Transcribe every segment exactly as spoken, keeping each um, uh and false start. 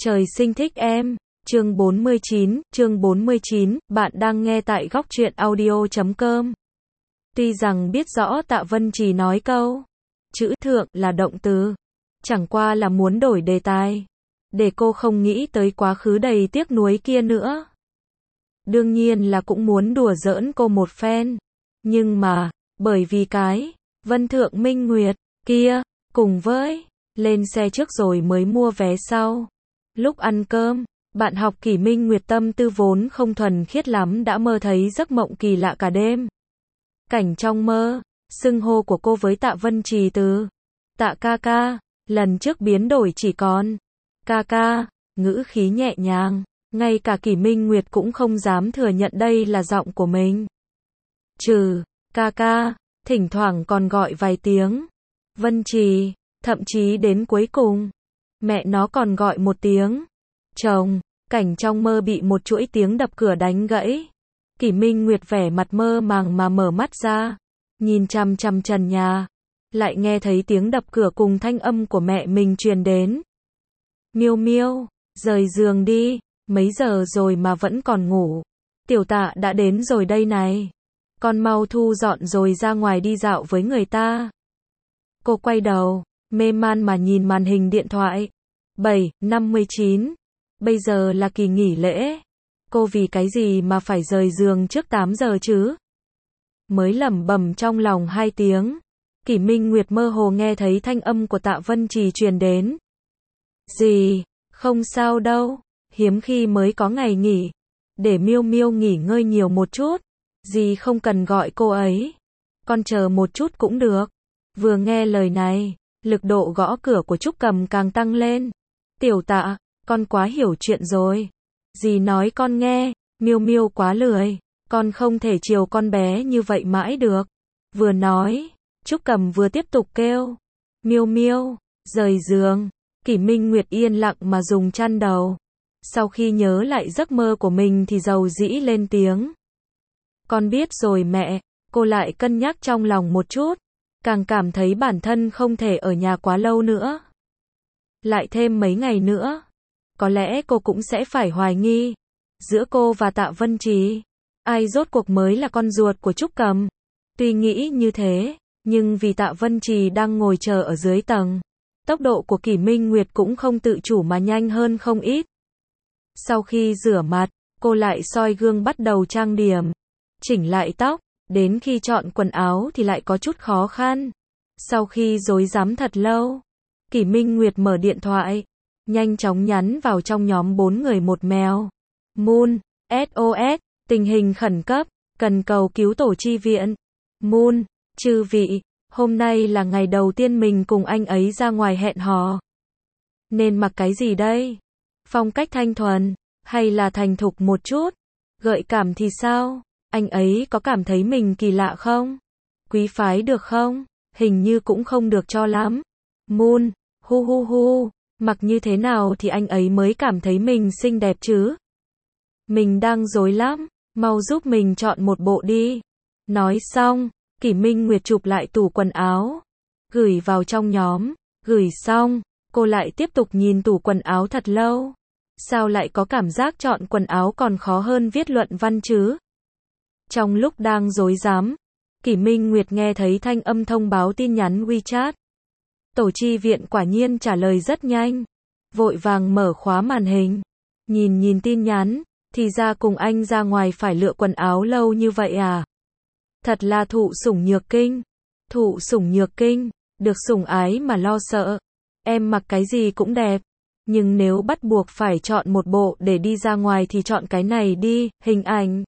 Trời sinh thích em. Chương bốn mươi chín, chương bốn mươi chín, bạn đang nghe tại góc truyện audio chấm com. Tuy rằng biết rõ Tạ Vân Trì nói câu chữ thượng là động từ, chẳng qua là muốn đổi đề tài, để cô không nghĩ tới quá khứ đầy tiếc nuối kia nữa. Đương nhiên là cũng muốn đùa giỡn cô một phen, nhưng mà, bởi vì cái Vân Thượng Minh Nguyệt kia, cùng với lên xe trước rồi mới mua vé sau. Lúc ăn cơm, bạn học Kỷ Minh Nguyệt tâm tư vốn không thuần khiết lắm đã mơ thấy giấc mộng kỳ lạ cả đêm. Cảnh trong mơ, xưng hô của cô với Tạ Vân Trì từ Tạ ca ca, lần trước biến đổi chỉ còn ca ca, ngữ khí nhẹ nhàng, ngay cả Kỷ Minh Nguyệt cũng không dám thừa nhận đây là giọng của mình. Trừ ca ca, thỉnh thoảng còn gọi vài tiếng Vân Trì, thậm chí đến cuối cùng, mẹ nó còn gọi một tiếng chồng. Cảnh trong mơ bị một chuỗi tiếng đập cửa đánh gãy. Kỷ Minh Nguyệt vẻ mặt mơ màng mà mở mắt ra, nhìn chằm chằm trần nhà, lại nghe thấy tiếng đập cửa cùng thanh âm của mẹ mình truyền đến. Miêu Miêu, rời giường đi, mấy giờ rồi mà vẫn còn ngủ. Tiểu Tạ đã đến rồi đây này. Con mau thu dọn rồi ra ngoài đi dạo với người ta. Cô quay đầu, mê man mà nhìn màn hình điện thoại. bảy, năm mươi chín. Bây giờ là kỳ nghỉ lễ. Cô vì cái gì mà phải rời giường trước tám giờ chứ? Mới lẩm bẩm trong lòng hai tiếng. Kỷ Minh Nguyệt mơ hồ nghe thấy thanh âm của Tạ Vân Trì truyền đến. Gì? Không sao đâu. Hiếm khi mới có ngày nghỉ. Để Miêu Miêu nghỉ ngơi nhiều một chút. Dì không cần gọi cô ấy. Con chờ một chút cũng được. Vừa nghe lời này, lực độ gõ cửa của Trúc Cầm càng tăng lên. Tiểu Tạ, con quá hiểu chuyện rồi. Dì nói con nghe, Miêu Miêu quá lười, con không thể chiều con bé như vậy mãi được. Vừa nói, Trúc Cầm vừa tiếp tục kêu. Miêu Miêu, rời giường. Kỷ Minh Nguyệt yên lặng mà dùng chăn đầu. Sau khi nhớ lại giấc mơ của mình thì dầu dĩ lên tiếng. Con biết rồi mẹ. Cô lại cân nhắc trong lòng một chút, càng cảm thấy bản thân không thể ở nhà quá lâu nữa. Lại thêm mấy ngày nữa, có lẽ cô cũng sẽ phải hoài nghi. Giữa cô và Tạ Vân Trì, ai rốt cuộc mới là con ruột của Trúc Cầm. Tuy nghĩ như thế, nhưng vì Tạ Vân Trì đang ngồi chờ ở dưới tầng, tốc độ của Kỷ Minh Nguyệt cũng không tự chủ mà nhanh hơn không ít. Sau khi rửa mặt, cô lại soi gương bắt đầu trang điểm, chỉnh lại tóc, đến khi chọn quần áo thì lại có chút khó khăn. Sau khi rối rắm thật lâu, Kỷ Minh Nguyệt mở điện thoại, nhanh chóng nhắn vào trong nhóm bốn người một mèo. Moon, ét ô ét, tình hình khẩn cấp, cần cầu cứu tổ chi viện. Moon, chư vị, hôm nay là ngày đầu tiên mình cùng anh ấy ra ngoài hẹn hò. Nên mặc cái gì đây? Phong cách thanh thuần, hay là thành thục một chút? Gợi cảm thì sao? Anh ấy có cảm thấy mình kỳ lạ không? Quý phái được không? Hình như cũng không được cho lắm. Moon, hu hu hu, mặc như thế nào thì anh ấy mới cảm thấy mình xinh đẹp chứ? Mình đang rối lắm, mau giúp mình chọn một bộ đi. Nói xong, Kỷ Minh Nguyệt chụp lại tủ quần áo, gửi vào trong nhóm. Gửi xong, cô lại tiếp tục nhìn tủ quần áo thật lâu. Sao lại có cảm giác chọn quần áo còn khó hơn viết luận văn chứ? Trong lúc đang rối rắm, Kỷ Minh Nguyệt nghe thấy thanh âm thông báo tin nhắn WeChat. Tổ chi viện quả nhiên trả lời rất nhanh. Vội vàng mở khóa màn hình. Nhìn nhìn tin nhắn, thì ra cùng anh ra ngoài phải lựa quần áo lâu như vậy à? Thật là thụ sủng nhược kinh. Thụ sủng nhược kinh, được sủng ái mà lo sợ. Em mặc cái gì cũng đẹp. Nhưng nếu bắt buộc phải chọn một bộ để đi ra ngoài thì chọn cái này đi, hình ảnh.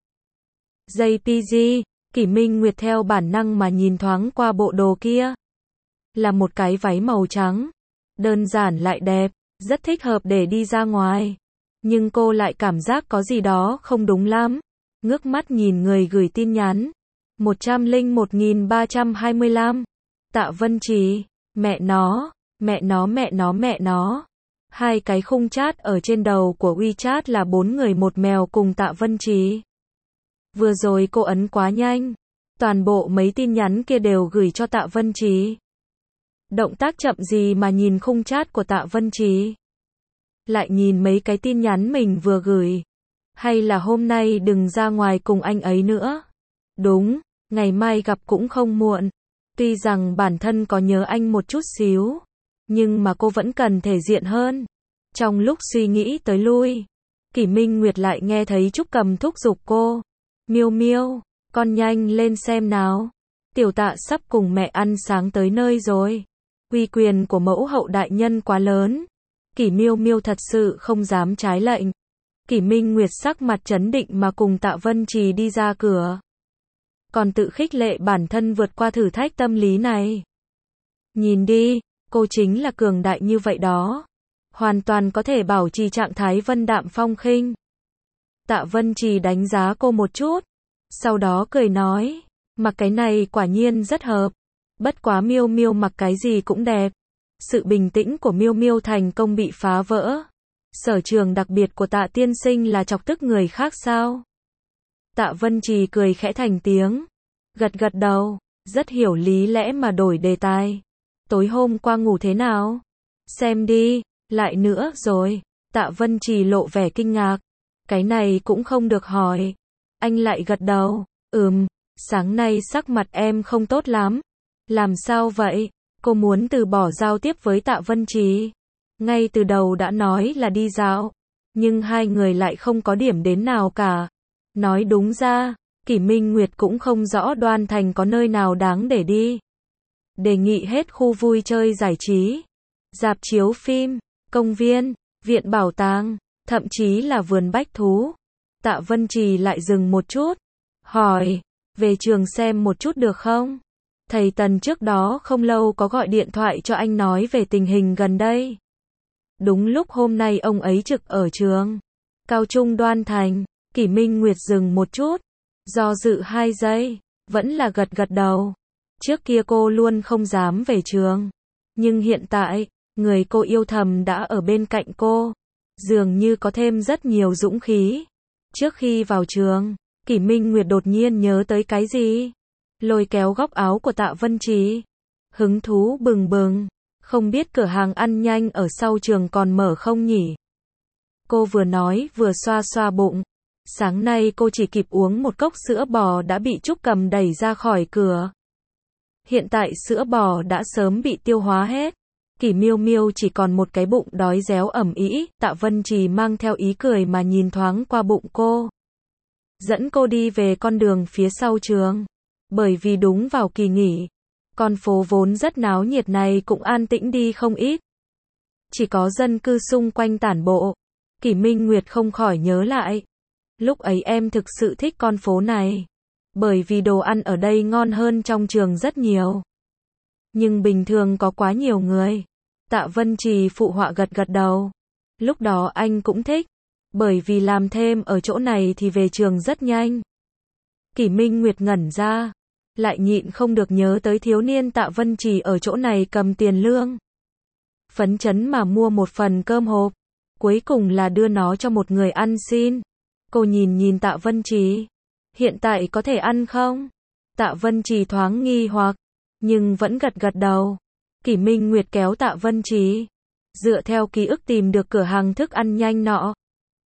jê pê giê, Kỷ Minh Nguyệt theo bản năng mà nhìn thoáng qua bộ đồ kia. Là một cái váy màu trắng. Đơn giản lại đẹp, rất thích hợp để đi ra ngoài. Nhưng cô lại cảm giác có gì đó không đúng lắm. Ngước mắt nhìn người gửi tin nhắn. một trăm lẻ một nghìn ba trăm hai mươi lăm. Tạ Vân Trì, mẹ nó, mẹ nó mẹ nó mẹ nó. Hai cái khung chat ở trên đầu của WeChat là bốn người một mèo cùng Tạ Vân Trì. Vừa rồi cô ấn quá nhanh. Toàn bộ mấy tin nhắn kia đều gửi cho Tạ Vân Trì. Động tác chậm gì mà nhìn khung chat của Tạ Vân Trì. lại nhìn mấy cái tin nhắn mình vừa gửi. Hay là hôm nay đừng ra ngoài cùng anh ấy nữa. Đúng, ngày mai gặp cũng không muộn. Tuy rằng bản thân có nhớ anh một chút xíu, nhưng mà cô vẫn cần thể diện hơn. Trong lúc suy nghĩ tới lui, Kỷ Minh Nguyệt lại nghe thấy Trúc Cầm thúc giục cô. Miêu Miêu, con nhanh lên xem nào. Tiểu Tạ sắp cùng mẹ ăn sáng tới nơi rồi. Uy quyền của mẫu hậu đại nhân quá lớn. Kỷ Miêu Miêu thật sự không dám trái lệnh. Kỷ Minh Nguyệt sắc mặt trấn định mà cùng Tạ Vân Trì đi ra cửa. Còn tự khích lệ bản thân vượt qua thử thách tâm lý này. Nhìn đi, cô chính là cường đại như vậy đó. Hoàn toàn có thể bảo trì trạng thái vân đạm phong khinh. Tạ Vân Trì đánh giá cô một chút, sau đó cười nói, mặc cái này quả nhiên rất hợp. Bất quá Miêu Miêu mặc cái gì cũng đẹp. Sự bình tĩnh của Miêu Miêu thành công bị phá vỡ. Sở trường đặc biệt của Tạ tiên sinh là chọc tức người khác sao? Tạ Vân Trì cười khẽ thành tiếng, gật gật đầu, rất hiểu lý lẽ mà đổi đề tài. Tối hôm qua ngủ thế nào? Xem đi, lại nữa rồi. Tạ Vân Trì lộ vẻ kinh ngạc. Cái này cũng không được hỏi. Anh lại gật đầu, ừm, sáng nay sắc mặt em không tốt lắm. Làm sao vậy? Cô muốn từ bỏ giao tiếp với Tạ Vân Trì. Ngay từ đầu đã nói là đi dạo, nhưng hai người lại không có điểm đến nào cả. Nói đúng ra, Kỷ Minh Nguyệt cũng không rõ Đoan Thành có nơi nào đáng để đi. Đề nghị hết khu vui chơi giải trí, rạp chiếu phim, công viên, viện bảo tàng, thậm chí là vườn bách thú. Tạ Vân Trì lại dừng một chút, hỏi, về trường xem một chút được không? Thầy Tần trước đó không lâu có gọi điện thoại cho anh nói về tình hình gần đây. Đúng lúc hôm nay ông ấy trực ở trường Cao Trung Đoan Thành. Kỷ Minh Nguyệt dừng một chút, do dự hai giây, vẫn là gật gật đầu. Trước kia cô luôn không dám về trường, nhưng hiện tại, người cô yêu thầm đã ở bên cạnh cô, dường như có thêm rất nhiều dũng khí. Trước khi vào trường, Kỷ Minh Nguyệt đột nhiên nhớ tới cái gì, lôi kéo góc áo của Tạ Vân Trì, hứng thú bừng bừng, không biết cửa hàng ăn nhanh ở sau trường còn mở không nhỉ? Cô vừa nói vừa xoa xoa bụng. Sáng nay cô chỉ kịp uống một cốc sữa bò đã bị Trúc Cầm đẩy ra khỏi cửa. Hiện tại sữa bò đã sớm bị tiêu hóa hết. Kỷ Miêu Miêu chỉ còn một cái bụng đói réo ẩm ĩ. Tạ Vân Trì mang theo ý cười mà nhìn thoáng qua bụng cô, dẫn cô đi về con đường phía sau trường. Bởi vì đúng vào kỳ nghỉ, con phố vốn rất náo nhiệt này cũng an tĩnh đi không ít. Chỉ có dân cư xung quanh tản bộ. Kỷ Minh Nguyệt không khỏi nhớ lại. Lúc ấy em thực sự thích con phố này. Bởi vì đồ ăn ở đây ngon hơn trong trường rất nhiều. Nhưng bình thường có quá nhiều người. Tạ Vân Trì phụ họa gật gật đầu. Lúc đó anh cũng thích. Bởi vì làm thêm ở chỗ này thì về trường rất nhanh. Kỷ Minh Nguyệt ngẩn ra. Lại nhịn không được nhớ tới thiếu niên Tạ Vân Trì ở chỗ này cầm tiền lương. Phấn chấn mà mua một phần cơm hộp. Cuối cùng là đưa nó cho một người ăn xin. Cô nhìn nhìn Tạ Vân Trì. Hiện tại có thể ăn không? Tạ Vân Trì thoáng nghi hoặc, nhưng vẫn gật gật đầu. Kỷ Minh Nguyệt kéo Tạ Vân Trì, dựa theo ký ức tìm được cửa hàng thức ăn nhanh nọ.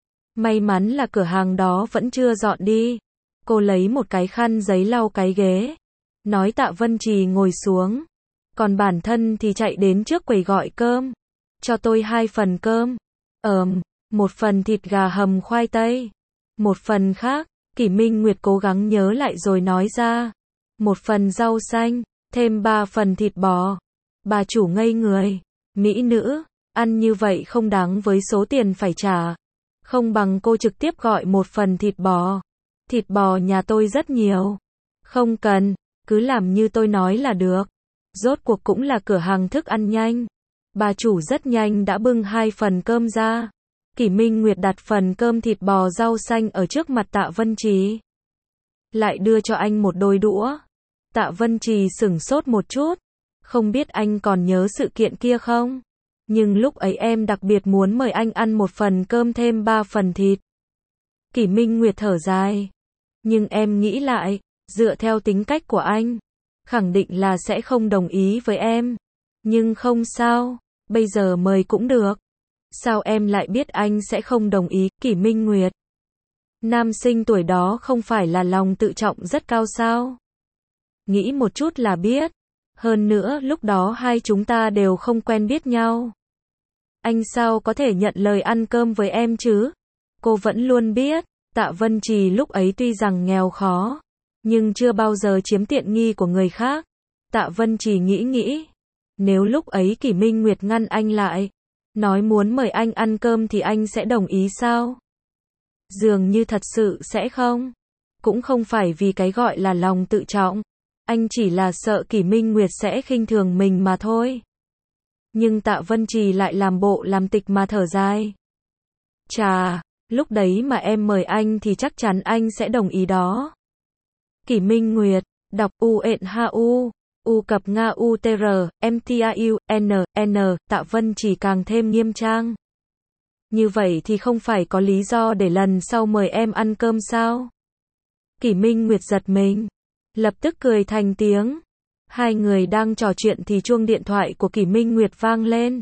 May mắn là cửa hàng đó vẫn chưa dọn đi. Cô lấy một cái khăn giấy lau cái ghế, nói Tạ Vân Trì ngồi xuống. Còn bản thân thì chạy đến trước quầy gọi cơm. Cho tôi hai phần cơm. Ờm, một phần thịt gà hầm khoai tây. Một phần khác, Kỷ Minh Nguyệt cố gắng nhớ lại rồi nói ra. Một phần rau xanh, thêm ba phần thịt bò. Bà chủ ngây người. Mỹ nữ, ăn như vậy không đáng với số tiền phải trả. Không bằng cô trực tiếp gọi một phần thịt bò. Thịt bò nhà tôi rất nhiều. Không cần, cứ làm như tôi nói là được. Rốt cuộc cũng là cửa hàng thức ăn nhanh. Bà chủ rất nhanh đã bưng hai phần cơm ra. Kỷ Minh Nguyệt đặt phần cơm thịt bò rau xanh ở trước mặt Tạ Vân Trì. Lại đưa cho anh một đôi đũa. Tạ Vân Trì sửng sốt một chút. Không biết anh còn nhớ sự kiện kia không? Nhưng lúc ấy em đặc biệt muốn mời anh ăn một phần cơm thêm ba phần thịt. Kỷ Minh Nguyệt thở dài. Nhưng em nghĩ lại, dựa theo tính cách của anh, khẳng định là sẽ không đồng ý với em. Nhưng không sao, bây giờ mời cũng được. Sao em lại biết anh sẽ không đồng ý, Kỷ Minh Nguyệt? Nam sinh tuổi đó không phải là lòng tự trọng rất cao sao? Nghĩ một chút là biết. Hơn nữa lúc đó hai chúng ta đều không quen biết nhau. Anh sao có thể nhận lời ăn cơm với em chứ? Cô vẫn luôn biết, Tạ Vân Trì lúc ấy tuy rằng nghèo khó, nhưng chưa bao giờ chiếm tiện nghi của người khác. Tạ Vân Trì nghĩ nghĩ, nếu lúc ấy Kỷ Minh Nguyệt ngăn anh lại, nói muốn mời anh ăn cơm thì anh sẽ đồng ý sao? Dường như thật sự sẽ không. Cũng không phải vì cái gọi là lòng tự trọng. Anh chỉ là sợ Kỷ Minh Nguyệt sẽ khinh thường mình mà thôi. Nhưng Tạ Vân Trì lại làm bộ làm tịch mà thở dài. Chà, lúc đấy mà em mời anh thì chắc chắn anh sẽ đồng ý đó. Kỷ Minh Nguyệt, đọc U N H U, U cập Nga U T R, M T I U, N, N, Tạ Vân Trì càng thêm nghiêm trang. Như vậy thì không phải có lý do để lần sau mời em ăn cơm sao? Kỷ Minh Nguyệt giật mình, lập tức cười thành tiếng. Hai người đang trò chuyện thì chuông điện thoại của Kỷ Minh Nguyệt vang lên.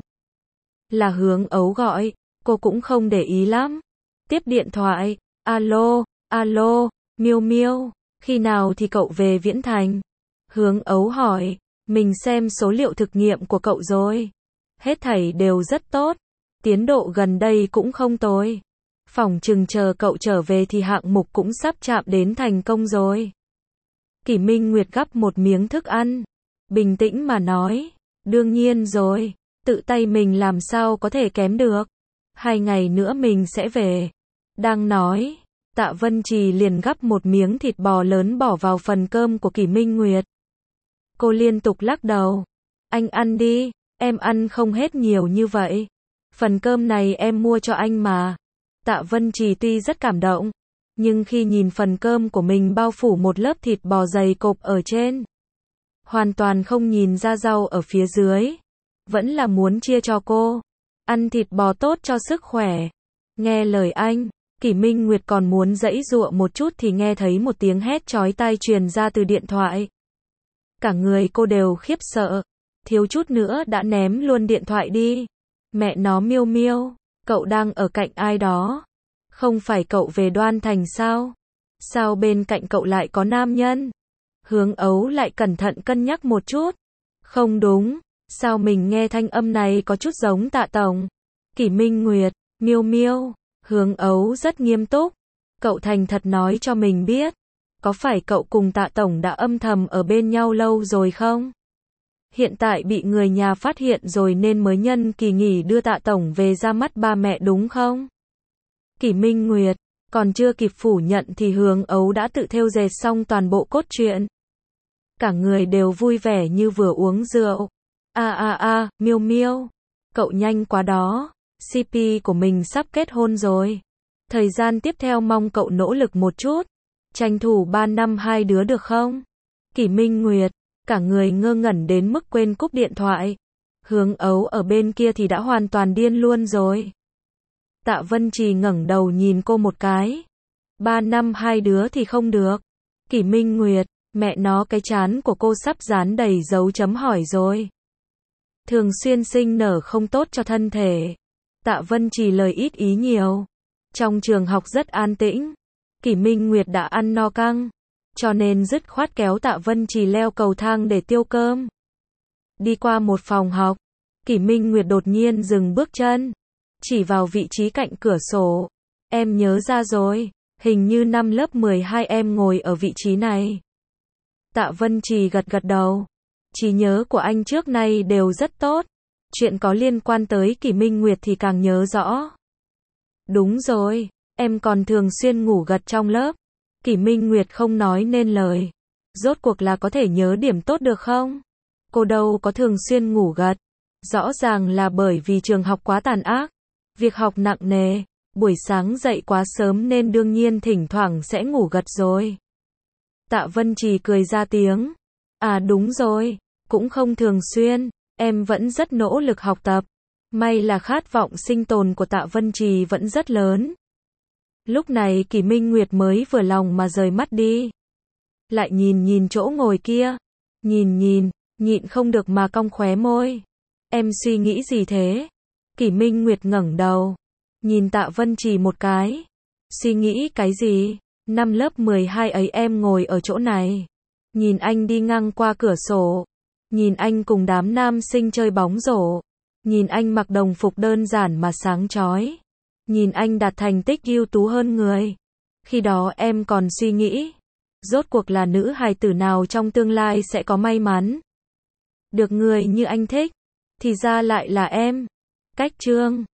Là Hướng Ấu gọi, cô cũng không để ý lắm. Tiếp điện thoại, alo, alo, Miêu Miêu, khi nào thì cậu về Viễn Thành? Hướng Ấu hỏi, mình xem số liệu thực nghiệm của cậu rồi. Hết thảy đều rất tốt, tiến độ gần đây cũng không tồi. Phỏng chừng chờ cậu trở về thì hạng mục cũng sắp chạm đến thành công rồi. Kỷ Minh Nguyệt gắp một miếng thức ăn, bình tĩnh mà nói, đương nhiên rồi, tự tay mình làm sao có thể kém được. Hai ngày nữa mình sẽ về. Đang nói, Tạ Vân Trì liền gắp một miếng thịt bò lớn bỏ vào phần cơm của Kỷ Minh Nguyệt. Cô liên tục lắc đầu. Anh ăn đi, em ăn không hết nhiều như vậy. Phần cơm này em mua cho anh mà. Tạ Vân Trì tuy rất cảm động, nhưng khi nhìn phần cơm của mình bao phủ một lớp thịt bò dày cộp ở trên, hoàn toàn không nhìn ra rau ở phía dưới, vẫn là muốn chia cho cô. Ăn thịt bò tốt cho sức khỏe. Nghe lời anh, Kỷ Minh Nguyệt còn muốn giãy giụa một chút thì nghe thấy một tiếng hét chói tai truyền ra từ điện thoại. Cả người cô đều khiếp sợ, thiếu chút nữa đã ném luôn điện thoại đi. Mẹ nó Miêu Miêu, cậu đang ở cạnh ai đó? Không phải cậu về Đoan Thành sao? Sao bên cạnh cậu lại có nam nhân? Hướng Ấu lại cẩn thận cân nhắc một chút. Không đúng, sao mình nghe thanh âm này có chút giống Tạ Tổng? Kỷ Minh Nguyệt, Miêu Miêu, Hướng Ấu rất nghiêm túc. Cậu thành thật nói cho mình biết, có phải cậu cùng Tạ Tổng đã âm thầm ở bên nhau lâu rồi không? Hiện tại bị người nhà phát hiện rồi nên mới nhân kỳ nghỉ đưa Tạ Tổng về ra mắt ba mẹ đúng không? Kỷ Minh Nguyệt, còn chưa kịp phủ nhận thì Hướng Ấu đã tự thêu dệt xong toàn bộ cốt truyện. Cả người đều vui vẻ như vừa uống rượu. A a a, Miêu Miêu, cậu nhanh quá đó, xê pê của mình sắp kết hôn rồi. Thời gian tiếp theo mong cậu nỗ lực một chút, tranh thủ ba năm hai đứa được không? Kỷ Minh Nguyệt, cả người ngơ ngẩn đến mức quên cúp điện thoại. Hướng Ấu ở bên kia thì đã hoàn toàn điên luôn rồi. Tạ Vân Trì ngẩng đầu nhìn cô một cái. Ba năm hai đứa thì không được. Kỷ Minh Nguyệt, mẹ nó cái trán của cô sắp dán đầy dấu chấm hỏi rồi. Thường xuyên sinh nở không tốt cho thân thể. Tạ Vân Trì lời ít ý nhiều. Trong trường học rất an tĩnh. Kỷ Minh Nguyệt đã ăn no căng, cho nên dứt khoát kéo Tạ Vân Trì leo cầu thang để tiêu cơm. Đi qua một phòng học, Kỷ Minh Nguyệt đột nhiên dừng bước chân, chỉ vào vị trí cạnh cửa sổ. Em nhớ ra rồi, hình như năm lớp mười hai em ngồi ở vị trí này. Tạ Vân Trì gật gật đầu. Trí nhớ của anh trước nay đều rất tốt. Chuyện có liên quan tới Kỷ Minh Nguyệt thì càng nhớ rõ. Đúng rồi, em còn thường xuyên ngủ gật trong lớp. Kỷ Minh Nguyệt không nói nên lời. Rốt cuộc là có thể nhớ điểm tốt được không? Cô đâu có thường xuyên ngủ gật. Rõ ràng là bởi vì trường học quá tàn ác. Việc học nặng nề. Buổi sáng dậy quá sớm nên đương nhiên thỉnh thoảng sẽ ngủ gật rồi. Tạ Vân Trì cười ra tiếng. À đúng rồi, cũng không thường xuyên. Em vẫn rất nỗ lực học tập. May là khát vọng sinh tồn của Tạ Vân Trì vẫn rất lớn. Lúc này Kỷ Minh Nguyệt mới vừa lòng mà rời mắt đi. Lại nhìn nhìn chỗ ngồi kia. Nhìn nhìn, nhịn không được mà cong khóe môi. Em suy nghĩ gì thế? Kỷ Minh Nguyệt ngẩng đầu, nhìn Tạ Vân Trì một cái. Suy nghĩ cái gì? Năm lớp mười hai ấy em ngồi ở chỗ này. Nhìn anh đi ngang qua cửa sổ. Nhìn anh cùng đám nam sinh chơi bóng rổ. Nhìn anh mặc đồng phục đơn giản mà sáng chói. Nhìn anh đạt thành tích ưu tú hơn người. Khi đó em còn suy nghĩ, rốt cuộc là nữ hài tử nào trong tương lai sẽ có may mắn được người như anh thích, thì ra lại là em. Cách chương